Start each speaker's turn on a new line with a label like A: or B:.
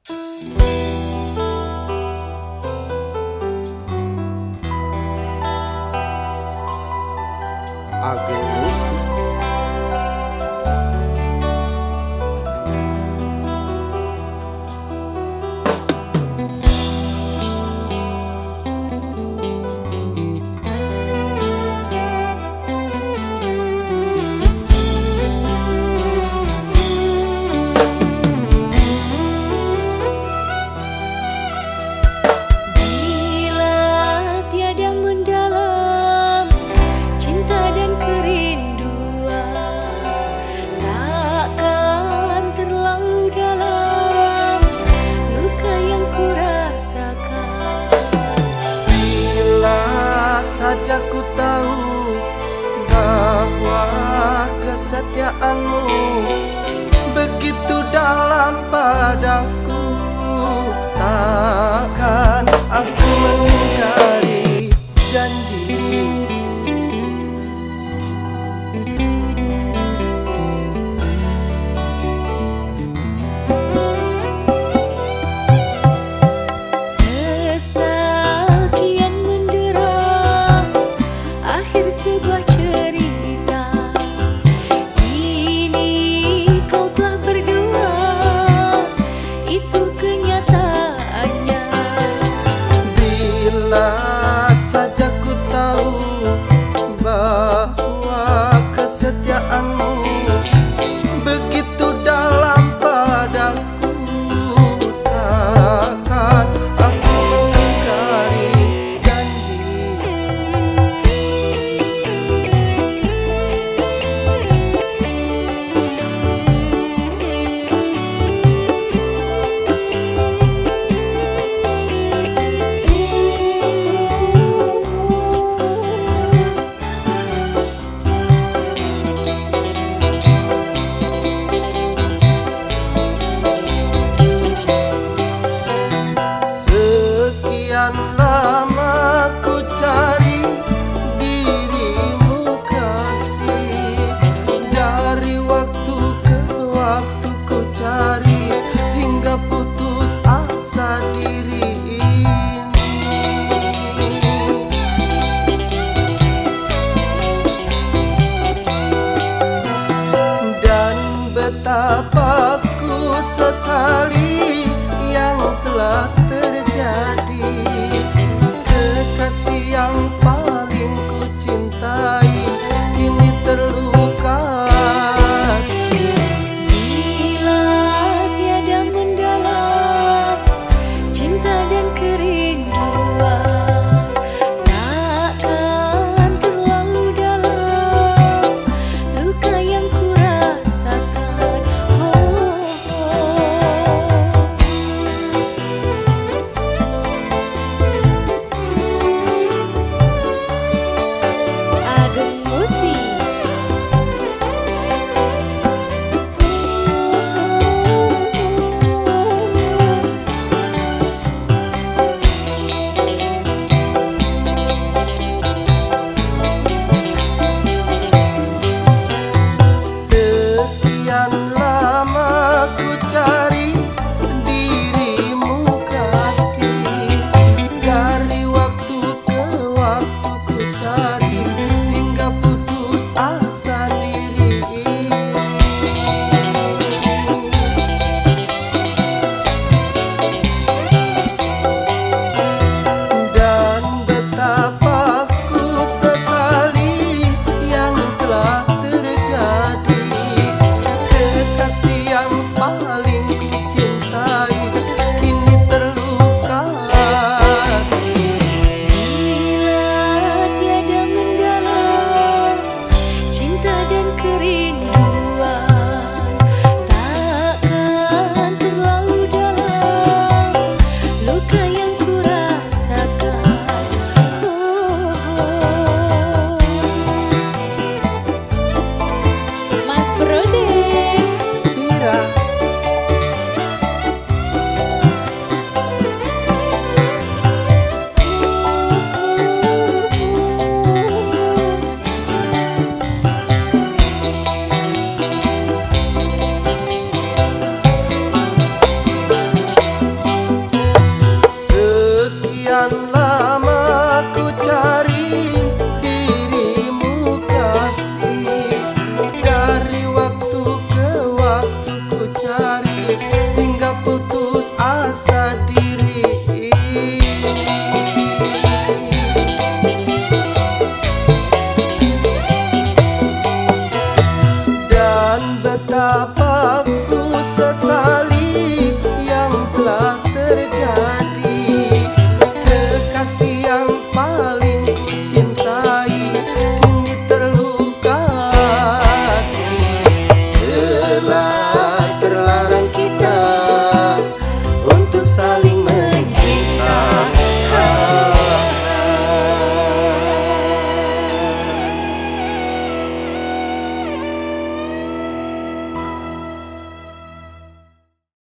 A: Ageng Musik. Saja ku tahu bahwa kesetiaanmu begitu dalam padaku, takkan aku mengingkari janji. Kesetiaanmu begitu dalam padaku, takkan aku mengingkari janji. Lama ku cari dirimu kasih, dari waktu ke waktu ku cari hingga putus asa diri ini. Dan betapa ku sesali yang telah terjadi. Kekasih yang paling ku cintai kini terluka.
B: Bila tiada mendalam cinta dan kerinduan, takkan terlalu dalam luka yang ku rasakan. Oh,